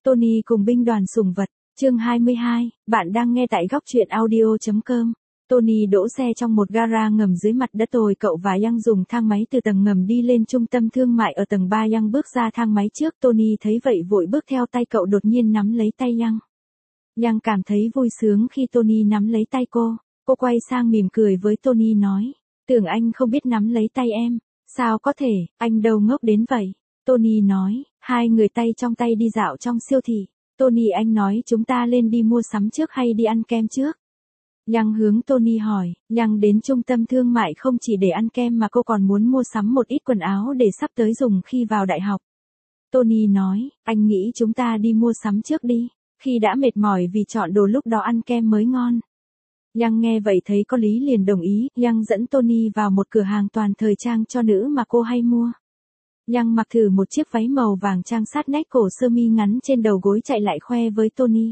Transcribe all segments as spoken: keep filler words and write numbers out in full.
Tony cùng binh đoàn sủng vật, chương hai mươi hai, bạn đang nghe tại góc truyện audio.com. Tony đỗ xe trong một gara ngầm dưới mặt đất rồi cậu và Yang dùng thang máy từ tầng ngầm đi lên trung tâm thương mại ở tầng ba. Yang bước ra thang máy trước, Tony thấy vậy vội bước theo tay cậu đột nhiên nắm lấy tay Yang. Yang cảm thấy vui sướng khi Tony nắm lấy tay cô, cô quay sang mỉm cười với Tony nói, tưởng anh không biết nắm lấy tay em, sao có thể, anh đâu ngốc đến vậy. Tony nói, hai người tay trong tay đi dạo trong siêu thị. Tony anh nói chúng ta lên đi mua sắm trước hay đi ăn kem trước? Yang hướng Tony hỏi, Yang đến trung tâm thương mại không chỉ để ăn kem mà cô còn muốn mua sắm một ít quần áo để sắp tới dùng khi vào đại học. Tony nói, anh nghĩ chúng ta đi mua sắm trước đi, khi đã mệt mỏi vì chọn đồ lúc đó ăn kem mới ngon. Yang nghe vậy thấy có lý liền đồng ý. Yang dẫn Tony vào một cửa hàng toàn thời trang cho nữ mà cô hay mua. Yang mặc thử một chiếc váy màu vàng trang sát nách cổ sơ mi ngắn trên đầu gối chạy lại khoe với Tony.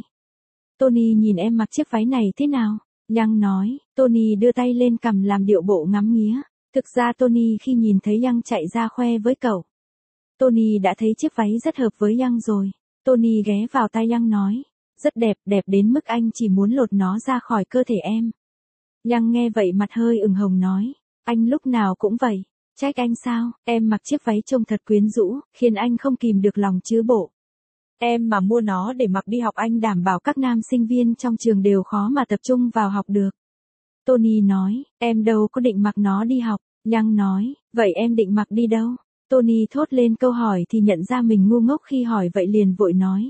Tony nhìn em mặc chiếc váy này thế nào? Yang nói, Tony đưa tay lên cằm làm điệu bộ ngắm nghía. Thực ra Tony khi nhìn thấy Yang chạy ra khoe với cậu. Tony đã thấy chiếc váy rất hợp với Yang rồi. Tony ghé vào tai Yang nói, rất đẹp, đẹp đến mức anh chỉ muốn lột nó ra khỏi cơ thể em. Yang nghe vậy mặt hơi ửng hồng nói, anh lúc nào cũng vậy. Trách anh sao, em mặc chiếc váy trông thật quyến rũ, khiến anh không kìm được lòng chứ bộ. Em mà mua nó để mặc đi học anh đảm bảo các nam sinh viên trong trường đều khó mà tập trung vào học được. Tony nói, em đâu có định mặc nó đi học. Yang nói, vậy em định mặc đi đâu? Tony thốt lên câu hỏi thì nhận ra mình ngu ngốc khi hỏi vậy liền vội nói.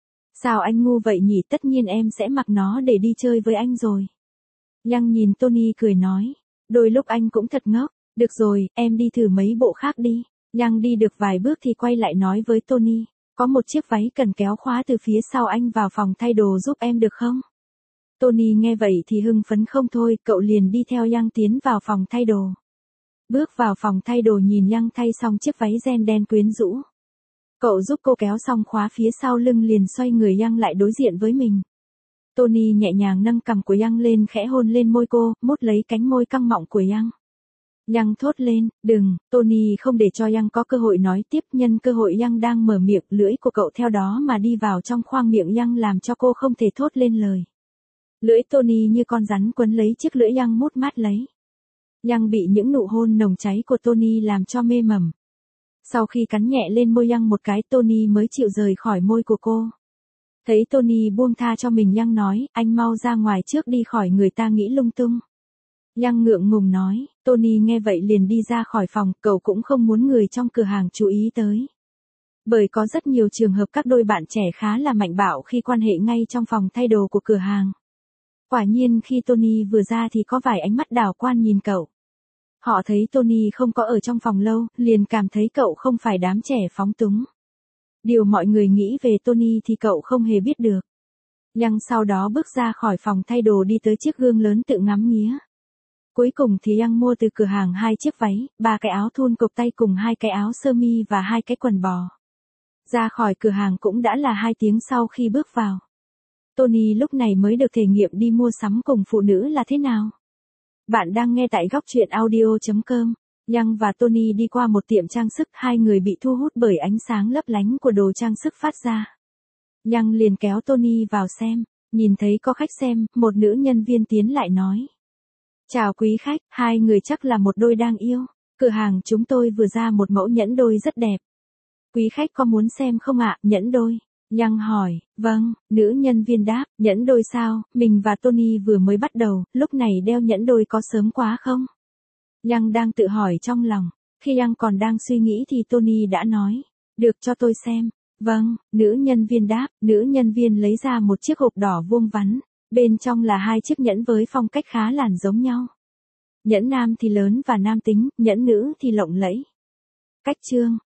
Sao anh ngu vậy nhỉ, tất nhiên em sẽ mặc nó để đi chơi với anh rồi. Yang nhìn Tony cười nói, đôi lúc anh cũng thật ngốc. Được rồi, em đi thử mấy bộ khác đi. Yang đi được vài bước thì quay lại nói với Tony, có một chiếc váy cần kéo khóa từ phía sau, anh vào phòng thay đồ giúp em được không? Tony nghe vậy thì hưng phấn không thôi, cậu liền đi theo Yang tiến vào phòng thay đồ. Bước vào phòng thay đồ nhìn Yang thay xong chiếc váy ren đen quyến rũ. Cậu giúp cô kéo xong khóa phía sau lưng liền xoay người Yang lại đối diện với mình. Tony nhẹ nhàng nâng cằm của Yang lên khẽ hôn lên môi cô, mút lấy cánh môi căng mọng của Yang. Yang thốt lên, đừng, Tony không để cho Yang có cơ hội nói tiếp, nhân cơ hội Yang đang mở miệng, lưỡi của cậu theo đó mà đi vào trong khoang miệng Yang làm cho cô không thể thốt lên lời. Lưỡi Tony như con rắn quấn lấy chiếc lưỡi Yang mút mát lấy. Yang bị những nụ hôn nồng cháy của Tony làm cho mê mẩn. Sau khi cắn nhẹ lên môi Yang một cái, Tony mới chịu rời khỏi môi của cô. Thấy Tony buông tha cho mình, Yang nói, anh mau ra ngoài trước đi khỏi người ta nghĩ lung tung. Yang ngượng ngùng nói, Tony nghe vậy liền đi ra khỏi phòng, cậu cũng không muốn người trong cửa hàng chú ý tới. Bởi có rất nhiều trường hợp các đôi bạn trẻ khá là mạnh bạo khi quan hệ ngay trong phòng thay đồ của cửa hàng. Quả nhiên khi Tony vừa ra thì có vài ánh mắt đảo quan nhìn cậu. Họ thấy Tony không có ở trong phòng lâu, liền cảm thấy cậu không phải đám trẻ phóng túng. Điều mọi người nghĩ về Tony thì cậu không hề biết được. Yang sau đó bước ra khỏi phòng thay đồ đi tới chiếc gương lớn tự ngắm nghía. Cuối cùng thì Yang mua từ cửa hàng hai chiếc váy, ba cái áo thun cộc tay cùng hai cái áo sơ mi và hai cái quần bò. Ra khỏi cửa hàng cũng đã là hai tiếng sau khi bước vào. Tony lúc này mới được thể nghiệm đi mua sắm cùng phụ nữ là thế nào. Bạn đang nghe tại góc truyện audio.com. Yang và Tony đi qua một tiệm trang sức, hai người bị thu hút bởi ánh sáng lấp lánh của đồ trang sức phát ra. Yang liền kéo Tony vào xem, nhìn thấy có khách xem, một nữ nhân viên tiến lại nói. Chào quý khách, hai người chắc là một đôi đang yêu. Cửa hàng chúng tôi vừa ra một mẫu nhẫn đôi rất đẹp. Quý khách có muốn xem không ạ? Nhẫn đôi. Yang hỏi, vâng, nữ nhân viên đáp, nhẫn đôi sao, mình và Tony vừa mới bắt đầu, lúc này đeo nhẫn đôi có sớm quá không? Yang đang tự hỏi trong lòng, khi Yang còn đang suy nghĩ thì Tony đã nói, được cho tôi xem. Vâng, nữ nhân viên đáp, nữ nhân viên lấy ra một chiếc hộp đỏ vuông vắn. Bên trong là hai chiếc nhẫn với phong cách khá làn giống nhau. Nhẫn nam thì lớn và nam tính, nhẫn nữ thì lộng lẫy. Cách trương,